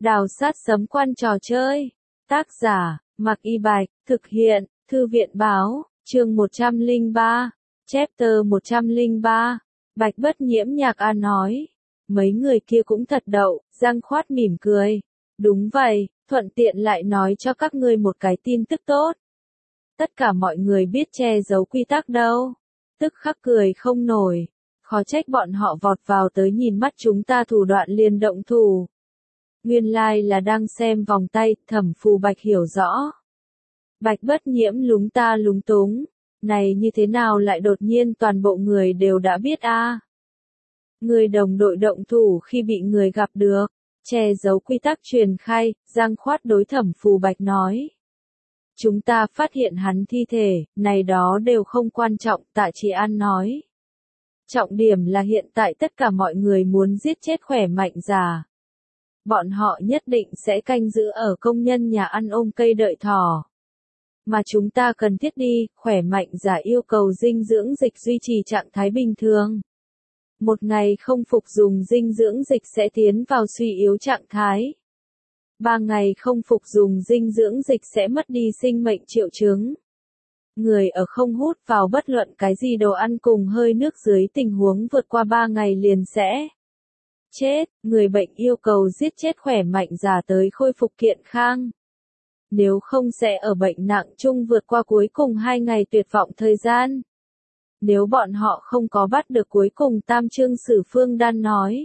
Đào sát sấm quan trò chơi. Tác giả, Mạc Y Bạch, thực hiện, Thư viện Báo, chương 103, chapter 103. Bạch Bất Nhiễm Nhạc A nói. Mấy người kia cũng thật đậu, Giang Khoát mỉm cười. Đúng vậy, thuận tiện lại nói cho các ngươi một cái tin tức tốt. Tất cả mọi người biết che giấu quy tắc đâu. Tức khắc cười không nổi. Khó trách bọn họ vọt vào tới nhìn mắt chúng ta thủ đoạn liền động thủ. Nguyên lai là đang xem vòng tay, Thẩm Phù Bạch hiểu rõ. Bạch Bất Nhiễm lúng ta lúng túng. Này như thế nào lại đột nhiên toàn bộ người đều đã biết a? Người đồng đội động thủ khi bị người gặp được. Che giấu quy tắc truyền khai, Giang Khoát đối Thẩm Phù Bạch nói. Chúng ta phát hiện hắn thi thể, này đó đều không quan trọng, Tạ Chỉ An nói. Trọng điểm là hiện tại tất cả mọi người muốn giết chết khỏe mạnh già. Bọn họ nhất định sẽ canh giữ ở công nhân nhà ăn ôm cây đợi thỏ. Mà chúng ta cần thiết đi, khỏe mạnh già yêu cầu dinh dưỡng dịch duy trì trạng thái bình thường. Một ngày không phục dùng dinh dưỡng dịch sẽ tiến vào suy yếu trạng thái. 3 ngày không phục dùng dinh dưỡng dịch sẽ mất đi sinh mệnh triệu chứng. Người ở không hút vào bất luận cái gì đồ ăn cùng hơi nước dưới tình huống vượt qua 3 ngày liền sẽ chết. Người bệnh yêu cầu giết chết khỏe mạnh già tới khôi phục kiện khang. Nếu không sẽ ở bệnh nặng chung vượt qua cuối cùng 2 ngày tuyệt vọng thời gian. Nếu bọn họ không có bắt được cuối cùng Tam Chương Sử Phương Đan nói.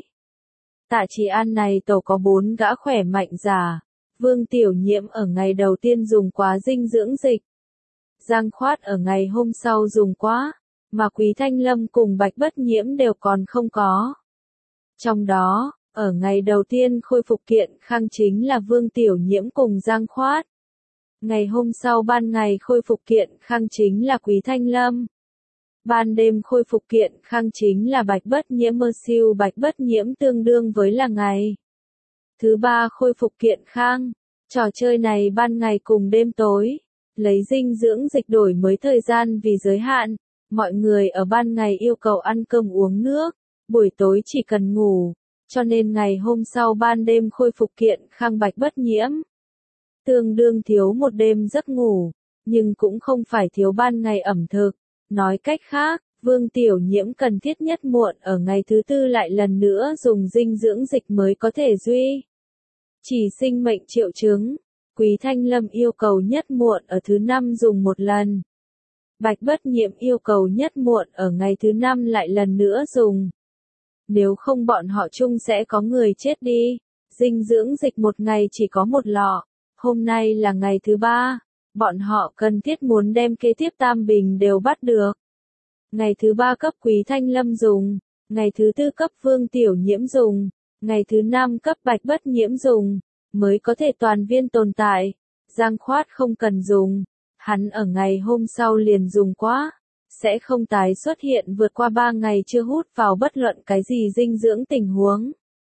Tạ Chỉ An này tổ có 4 gã khỏe mạnh già. Vương Tiểu Nhiễm ở ngày đầu tiên dùng quá dinh dưỡng dịch. Giang Khoát ở ngày hôm sau dùng quá, mà Quý Thanh Lâm cùng Bạch Bất Nhiễm đều còn không có. Trong đó, ở ngày đầu tiên khôi phục kiện khang chính là Vương Tiểu Nhiễm cùng Giang Khoát. Ngày hôm sau ban ngày khôi phục kiện khang chính là Quý Thanh Lâm. Ban đêm khôi phục kiện khang chính là Bạch Bất Nhiễm. Mơ siêu Bạch Bất Nhiễm tương đương với là ngày thứ 3 khôi phục kiện khang. Trò chơi này ban ngày cùng đêm tối. Lấy dinh dưỡng dịch đổi mới thời gian vì giới hạn. Mọi người ở ban ngày yêu cầu ăn cơm uống nước. Buổi tối chỉ cần ngủ. Cho nên ngày hôm sau ban đêm khôi phục kiện khang Bạch Bất Nhiễm. Tương đương thiếu một đêm giấc ngủ. Nhưng cũng không phải thiếu ban ngày ẩm thực. Nói cách khác, Vương Tiểu Nhiễm cần thiết nhất muộn ở ngày thứ 4 lại lần nữa dùng dinh dưỡng dịch mới có thể duy trì sinh mệnh triệu chứng. Quý Thanh Lâm yêu cầu nhất muộn ở thứ 5 dùng một lần. Bạch Bất Nhiễm yêu cầu nhất muộn ở ngày thứ 5 lại lần nữa dùng. Nếu không bọn họ chung sẽ có người chết đi. Dinh dưỡng dịch một ngày chỉ có một lọ. Hôm nay là ngày thứ 3. Bọn họ cần thiết muốn đem kế tiếp Tam Bình đều bắt được. Ngày thứ 3 cấp Quý Thanh Lâm dùng. Ngày thứ 4 cấp Vương Tiểu Nhiễm dùng. Ngày thứ 5 cấp Bạch Bất Nhiễm dùng. Mới có thể toàn viên tồn tại. Giang Khoát không cần dùng. Hắn ở ngày hôm sau liền dùng quá. Sẽ không tái xuất hiện vượt qua 3 ngày chưa hút vào bất luận cái gì dinh dưỡng tình huống.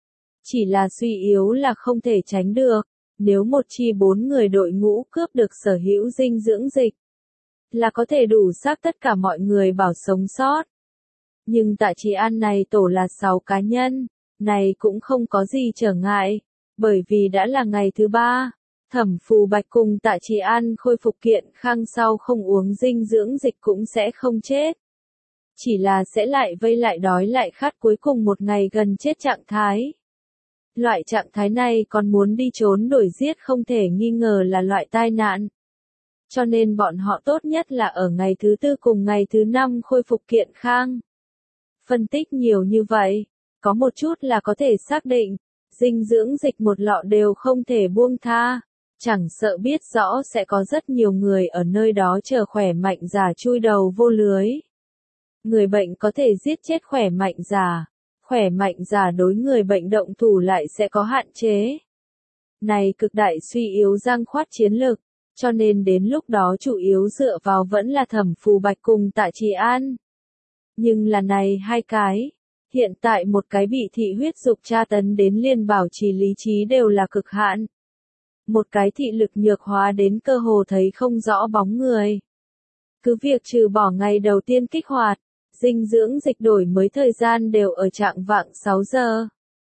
Chỉ là suy yếu là không thể tránh được. Nếu một chi 4 người đội ngũ cướp được sở hữu dinh dưỡng dịch, là có thể đủ xác tất cả mọi người bảo sống sót. Nhưng Tạ Chỉ An này tổ là 6 cá nhân, này cũng không có gì trở ngại, bởi vì đã là ngày thứ 3, Thẩm Phù Bạch cùng Tạ Chỉ An khôi phục kiện khang sau không uống dinh dưỡng dịch cũng sẽ không chết. Chỉ là sẽ lại vây lại đói lại khát cuối cùng một ngày gần chết trạng thái. Loại trạng thái này còn muốn đi trốn đuổi giết không thể nghi ngờ là loại tai nạn. Cho nên bọn họ tốt nhất là ở ngày thứ 4 cùng ngày thứ 5 khôi phục kiện khang. Phân tích nhiều như vậy, có một chút là có thể xác định, dinh dưỡng dịch một lọ đều không thể buông tha. Chẳng sợ biết rõ sẽ có rất nhiều người ở nơi đó chờ khỏe mạnh già chui đầu vô lưới. Người bệnh có thể giết chết khỏe mạnh già. Khỏe mạnh già đối người bệnh động thủ lại sẽ có hạn chế. Này cực đại suy yếu Giang Khoát chiến lực, cho nên đến lúc đó chủ yếu dựa vào vẫn là Thẩm Phù Bạch cùng Tạ Chỉ An. Nhưng là này hai cái, hiện tại một cái bị thị huyết dục tra tấn đến liền bảo trì lý trí đều là cực hạn. Một cái thị lực nhược hóa đến cơ hồ thấy không rõ bóng người. Cứ việc trừ bỏ ngày đầu tiên kích hoạt, dinh dưỡng dịch đổi mới thời gian đều ở trạng vạng 6 giờ.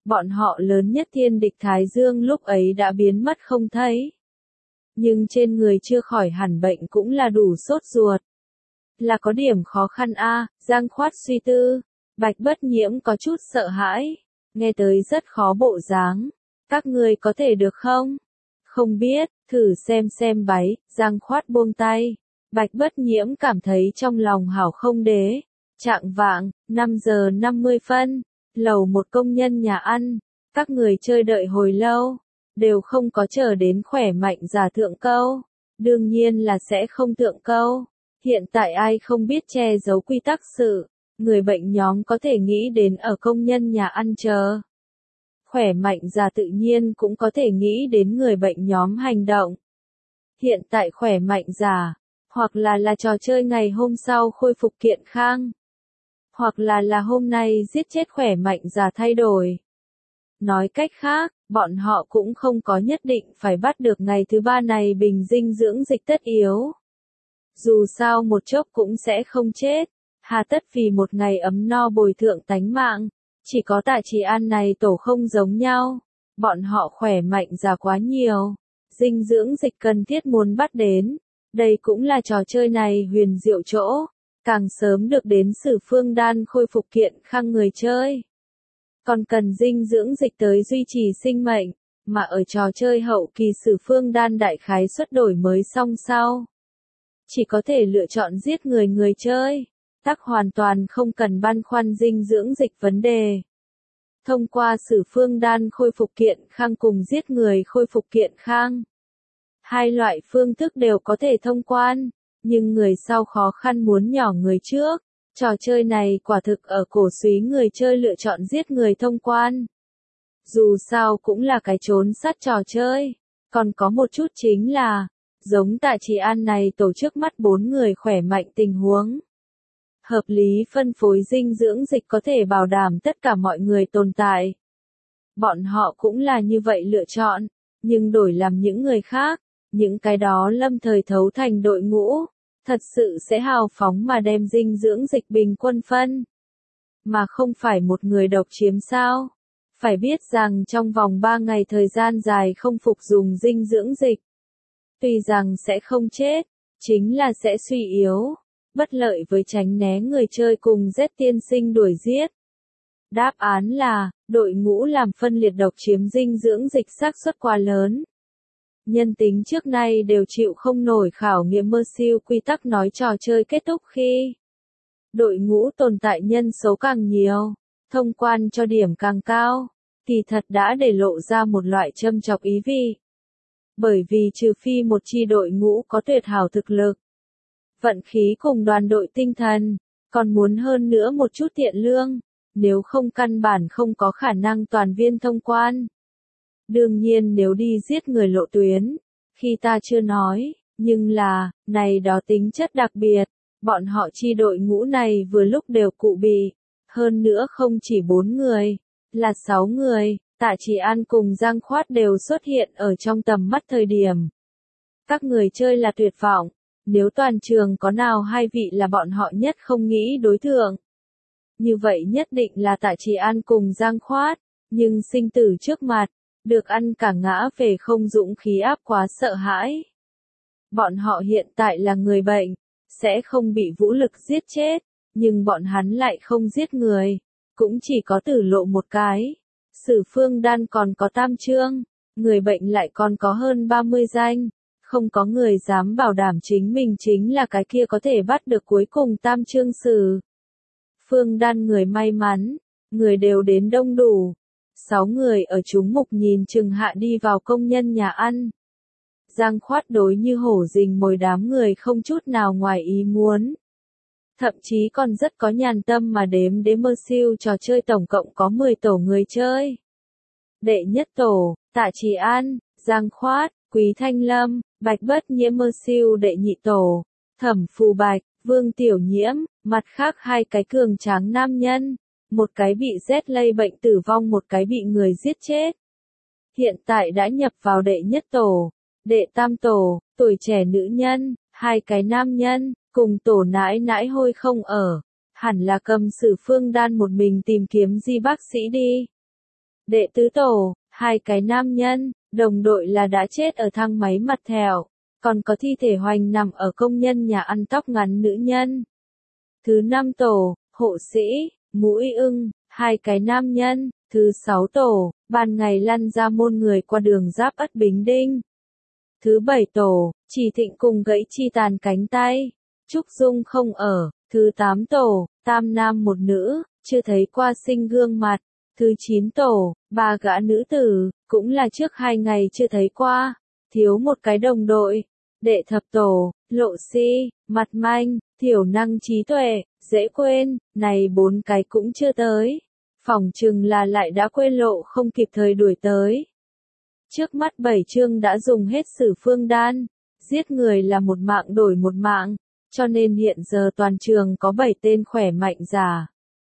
Bọn họ lớn nhất thiên địch Thái Dương lúc ấy đã biến mất không thấy. Nhưng trên người chưa khỏi hẳn bệnh cũng là đủ sốt ruột. Là có điểm khó khăn a, Giang Khoát suy tư. Bạch Bất Nhiễm có chút sợ hãi, nghe tới rất khó bộ dáng. Các ngươi có thể được không? Không biết, thử xem bái, Giang Khoát buông tay. Bạch Bất Nhiễm cảm thấy trong lòng hảo không đế. Trạng vạng, 5 giờ 50 phân, lầu một công nhân nhà ăn. Các người chơi đợi hồi lâu, đều không có chờ đến khỏe mạnh giả thượng câu. Đương nhiên là sẽ không thượng câu. Hiện tại ai không biết che giấu quy tắc sự, người bệnh nhóm có thể nghĩ đến ở công nhân nhà ăn chờ. Khỏe mạnh già tự nhiên cũng có thể nghĩ đến người bệnh nhóm hành động. Hiện tại khỏe mạnh già, hoặc là trò chơi ngày hôm sau khôi phục kiện khang, hoặc là hôm nay giết chết khỏe mạnh già thay đổi. Nói cách khác, bọn họ cũng không có nhất định phải bắt được ngày thứ ba này bình dinh dưỡng dịch tất yếu. Dù sao một chốc cũng sẽ không chết, hà tất vì một ngày ấm no bồi thượng tánh mạng. Chỉ có Tạ Trì An này tổ không giống nhau, bọn họ khỏe mạnh già quá nhiều, dinh dưỡng dịch cần thiết muốn bắt đến. Đây cũng là trò chơi này huyền diệu chỗ, càng sớm được đến Sử Phương Đan khôi phục kiện khang người chơi. Còn cần dinh dưỡng dịch tới duy trì sinh mệnh, mà ở trò chơi hậu kỳ Sử Phương Đan đại khái suất đổi mới xong sau. Chỉ có thể lựa chọn giết người chơi, tắc hoàn toàn không cần băn khoăn dinh dưỡng dịch vấn đề. Thông qua Sử Phương Đan khôi phục kiện khang cùng giết người khôi phục kiện khang. Hai loại phương thức đều có thể thông quan, nhưng người sau khó khăn muốn nhỏ người trước. Trò chơi này quả thực ở cổ súy người chơi lựa chọn giết người thông quan. Dù sao cũng là cái trốn sát trò chơi. Còn có một chút chính là, giống Tạ Trì An này tổ chức mắt 4 người khỏe mạnh tình huống. Hợp lý phân phối dinh dưỡng dịch có thể bảo đảm tất cả mọi người tồn tại. Bọn họ cũng là như vậy lựa chọn, nhưng đổi làm những người khác, những cái đó lâm thời thấu thành đội ngũ, thật sự sẽ hào phóng mà đem dinh dưỡng dịch bình quân phân. Mà không phải một người độc chiếm sao. Phải biết rằng trong vòng 3 ngày thời gian dài không phục dùng dinh dưỡng dịch. Tuy rằng sẽ không chết, chính là sẽ suy yếu, bất lợi với tránh né người chơi cùng Z tiên sinh đuổi giết. Đáp án là, đội ngũ làm phân liệt độc chiếm dinh dưỡng dịch xác suất quá lớn. Nhân tính trước nay đều chịu không nổi khảo nghiệm mơ siêu quy tắc nói trò chơi kết thúc khi đội ngũ tồn tại nhân số càng nhiều, thông quan cho điểm càng cao, kỳ thật đã để lộ ra một loại châm chọc ý vị. Bởi vì trừ phi một chi đội ngũ có tuyệt hảo thực lực, vận khí cùng đoàn đội tinh thần, còn muốn hơn nữa một chút tiện lương, nếu không căn bản không có khả năng toàn viên thông quan. Đương nhiên nếu đi giết người lộ tuyến, khi ta chưa nói, nhưng là, này đó tính chất đặc biệt, bọn họ chi đội ngũ này vừa lúc đều cụ bị, hơn nữa không chỉ 4 người, là 6 người, Tạ Trì An cùng Giang Khoát đều xuất hiện ở trong tầm mắt thời điểm. Các người chơi là tuyệt vọng, nếu toàn trường có nào hai vị là bọn họ nhất không nghĩ đối tượng. Như vậy nhất định là Tạ Trì An cùng Giang Khoát, nhưng sinh tử trước mặt, được ăn cả ngã về không dũng khí áp quá sợ hãi. Bọn họ hiện tại là người bệnh, sẽ không bị vũ lực giết chết, nhưng bọn hắn lại không giết người, cũng chỉ có tử lộ một cái. Sử Phương Đan còn có tam chương, người bệnh lại còn có hơn 30 danh, không có người dám bảo đảm chính mình chính là cái kia có thể bắt được cuối cùng tam chương Sử Phương Đan người may mắn, người đều đến đông đủ. 6 người ở chúng mục nhìn chừng hạ đi vào công nhân nhà ăn. Giang Khoát đối như hổ rình mồi đám người không chút nào ngoài ý muốn. Thậm chí còn rất có nhàn tâm mà đếm mơ siêu trò chơi tổng cộng có 10 tổ người chơi. Đệ nhất tổ, Tạ Trì An, Giang Khoát, Quý Thanh Lâm, Bạch Bất Nhiễm mơ siêu đệ nhị tổ, Thẩm Phù Bạch, Vương Tiểu Nhiễm, mặt khác hai cái cường tráng nam nhân. Một cái bị rét lây bệnh tử vong, một cái bị người giết chết. Hiện tại đã nhập vào đệ nhất tổ, đệ tam tổ, tuổi trẻ nữ nhân, hai cái nam nhân, cùng tổ nãi nãi hôi không ở. Hẳn là cầm Sử Phương Đan một mình tìm kiếm di bác sĩ đi. Đệ tứ tổ, hai cái nam nhân, đồng đội là đã chết ở thang máy mặt thẻo, còn có thi thể hoành nằm ở công nhân nhà ăn tóc ngắn nữ nhân. Thứ năm tổ, hộ sĩ, mũi ưng, hai cái nam nhân. Thứ sáu tổ, ban ngày lăn ra môn người qua đường giáp Ất Bính Đinh. Thứ bảy tổ, Chỉ Thịnh cùng gãy chi tàn cánh tay. Trúc Dung không ở. Thứ tám tổ, tam nam một nữ, chưa thấy qua sinh gương mặt. Thứ chín tổ, ba gã nữ tử, cũng là trước 2 ngày chưa thấy qua, thiếu một cái đồng đội. Đệ thập tổ, lộ si, mặt manh, thiểu năng trí tuệ, dễ quên, này 4 cái cũng chưa tới. Phỏng chừng là lại đã quên lộ không kịp thời đuổi tới. Trước mắt 7 chương đã dùng hết Sử Phương Đan, giết người là một mạng đổi một mạng, cho nên hiện giờ toàn trường có 7 tên khỏe mạnh giả.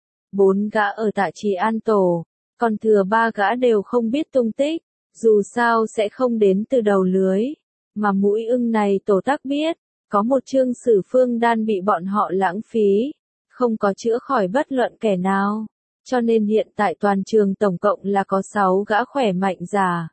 4 gã ở Tạ Trì An tổ, còn thừa 3 gã đều không biết tung tích, dù sao sẽ không đến từ đầu lưới, mà mũi ưng này tổ tác biết, có một chương Sử Phương Đan bị bọn họ lãng phí, không có chữa khỏi bất luận kẻ nào, cho nên hiện tại toàn trường tổng cộng là có 6 gã khỏe mạnh giả.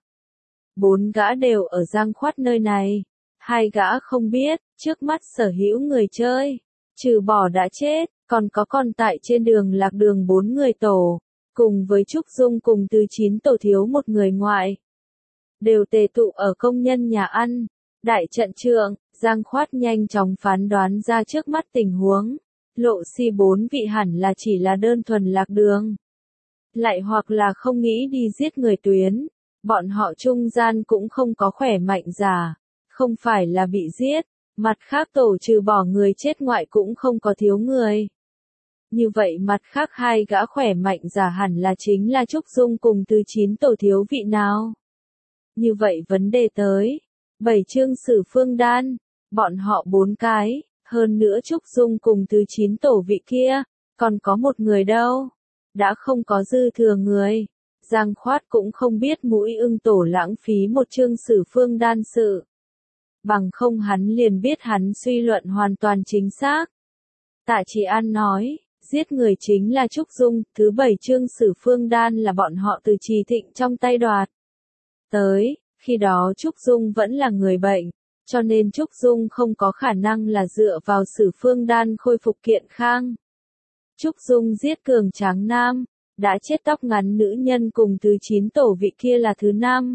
4 gã đều ở Giang Khoát nơi này, 2 gã không biết, trước mắt sở hữu người chơi, trừ bỏ đã chết, còn có còn tại trên đường lạc đường 4 người tổ, cùng với Trúc Dung cùng từ 9 tổ thiếu một người ngoại. Đều tề tụ ở công nhân nhà ăn, đại trận trượng, Giang Khoát nhanh chóng phán đoán ra trước mắt tình huống, lộ si 4 vị hẳn là chỉ là đơn thuần lạc đường. Lại hoặc là không nghĩ đi giết người tuyến, bọn họ trung gian cũng không có khỏe mạnh giả, không phải là bị giết, mặt khác tổ trừ bỏ người chết ngoại cũng không có thiếu người. Như vậy mặt khác 2 gã khỏe mạnh giả hẳn là chính là Trúc Dung cùng từ 9 tổ thiếu vị nào. Như vậy vấn đề tới, 7 chương Sử Phương Đan, bọn họ 4 cái, hơn nữa Trúc Dung cùng từ 9 tổ vị kia, còn có một người đâu, đã không có dư thừa người. Giang Khoát cũng không biết mũi ưng tổ lãng phí một chương Sử Phương Đan sự. Bằng không hắn liền biết hắn suy luận hoàn toàn chính xác. Tạ Trì An nói, giết người chính là Trúc Dung, thứ 7 chương Sử Phương Đan là bọn họ từ Trì Thịnh trong tay đoạt. Tới, khi đó Trúc Dung vẫn là người bệnh, cho nên Trúc Dung không có khả năng là dựa vào Sử Phương Đan khôi phục kiện khang. Trúc Dung giết cường tráng nam, đã chết tóc ngắn nữ nhân cùng từ 9 tổ vị kia là thứ 5.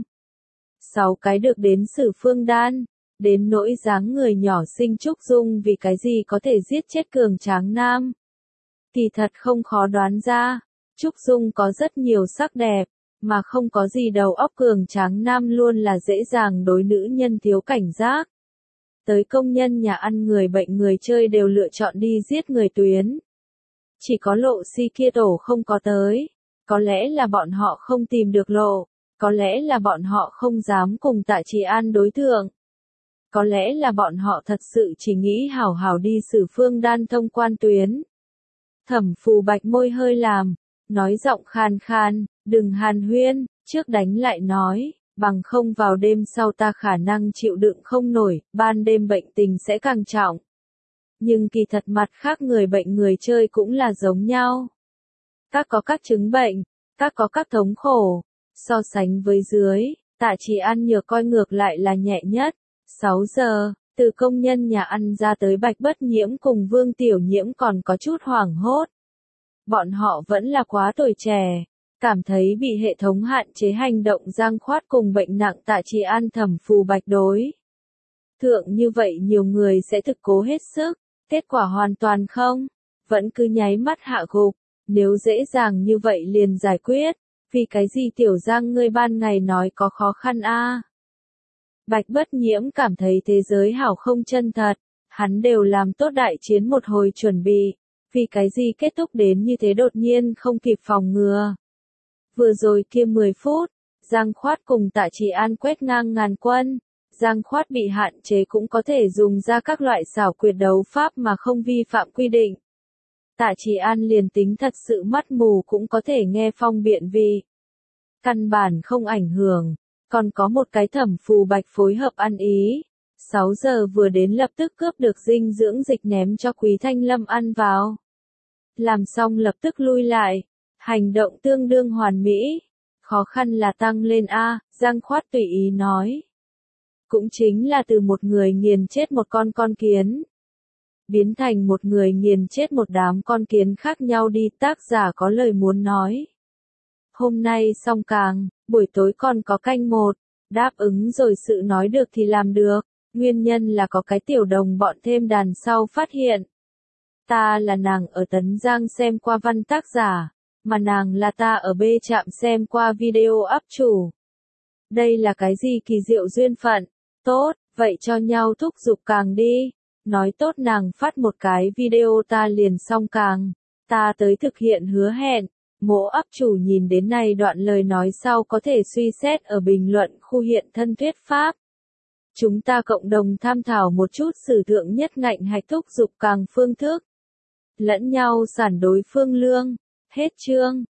6 cái được đến Sử Phương Đan, đến nỗi dáng người nhỏ xinh Trúc Dung vì cái gì có thể giết chết cường tráng nam. Thì thật không khó đoán ra, Trúc Dung có rất nhiều sắc đẹp, mà không có gì đầu óc cường tráng nam luôn là dễ dàng đối nữ nhân thiếu cảnh giác. Tới công nhân nhà ăn người bệnh người chơi đều lựa chọn đi giết người tuyến. Chỉ có lộ si kia tổ không có tới, có lẽ là bọn họ không tìm được lộ, có lẽ là bọn họ không dám cùng Tạ Trì An đối thượng. Có lẽ là bọn họ thật sự chỉ nghĩ hảo hảo đi Sử Phương Đan thông quan tuyến. Thẩm Phù Bạch môi hơi làm, nói giọng khan khan, đừng hàn huyên, trước đánh lại nói, bằng không vào đêm sau ta khả năng chịu đựng không nổi, ban đêm bệnh tình sẽ càng trọng. Nhưng kỳ thật mặt khác người bệnh người chơi cũng là giống nhau. Các có các chứng bệnh, các có các thống khổ, so sánh với dưới, Tạ Trì An nhược coi ngược lại là nhẹ nhất. 6 giờ, từ công nhân nhà ăn ra tới Bạch Bất Nhiễm cùng Vương Tiểu Nhiễm còn có chút hoảng hốt. Bọn họ vẫn là quá tuổi trẻ, cảm thấy bị hệ thống hạn chế hành động Giang Khoát cùng bệnh nặng Tạ Trì An Thẩm Phù Bạch đối. Thượng như vậy nhiều người sẽ thực cố hết sức, kết quả hoàn toàn không, vẫn cứ nháy mắt hạ gục, nếu dễ dàng như vậy liền giải quyết, vì cái gì Tiểu Giang ngươi ban ngày nói có khó khăn a? Bạch Bất Nhiễm cảm thấy thế giới hảo không chân thật, hắn đều làm tốt đại chiến một hồi chuẩn bị, vì cái gì kết thúc đến như thế đột nhiên không kịp phòng ngừa. Vừa rồi kia 10 phút, Giang Khoát cùng Tạ Trì An quét ngang ngàn quân, Giang Khoát bị hạn chế cũng có thể dùng ra các loại xảo quyệt đấu pháp mà không vi phạm quy định. Tạ Trì An liền tính thật sự mắt mù cũng có thể nghe phong biện vì căn bản không ảnh hưởng. Còn có một cái Thẩm Phù Bạch phối hợp ăn ý. 6 giờ vừa đến lập tức cướp được dinh dưỡng dịch ném cho Quý Thanh Lâm ăn vào. Làm xong lập tức lui lại. Hành động tương đương hoàn mỹ. Khó khăn là tăng lên a, Giang Khoát tùy ý nói. Cũng chính là từ một người nghiền chết một con kiến, biến thành một người nghiền chết một đám con kiến khác nhau đi, tác giả có lời muốn nói. Hôm nay xong càng, buổi tối còn có canh một, đáp ứng rồi sự nói được thì làm được, nguyên nhân là có cái tiểu đồng bọn thêm đàn sau phát hiện. Ta là nàng ở Tấn Giang xem qua văn tác giả, mà nàng là ta ở B Trạm xem qua video up chủ. Đây là cái gì kỳ diệu duyên phận, tốt, vậy cho nhau thúc giục càng đi. Nói tốt nàng phát một cái video ta liền xong càng, ta tới thực hiện hứa hẹn. Mỗ up chủ nhìn đến này đoạn lời nói sau có thể suy xét ở bình luận khu hiện thân thuyết pháp. Chúng ta cộng đồng tham thảo một chút sử thượng nhất ngạnh hạch thúc giục càng phương thức. Lẫn nhau sản đối phương lương. Hết chương.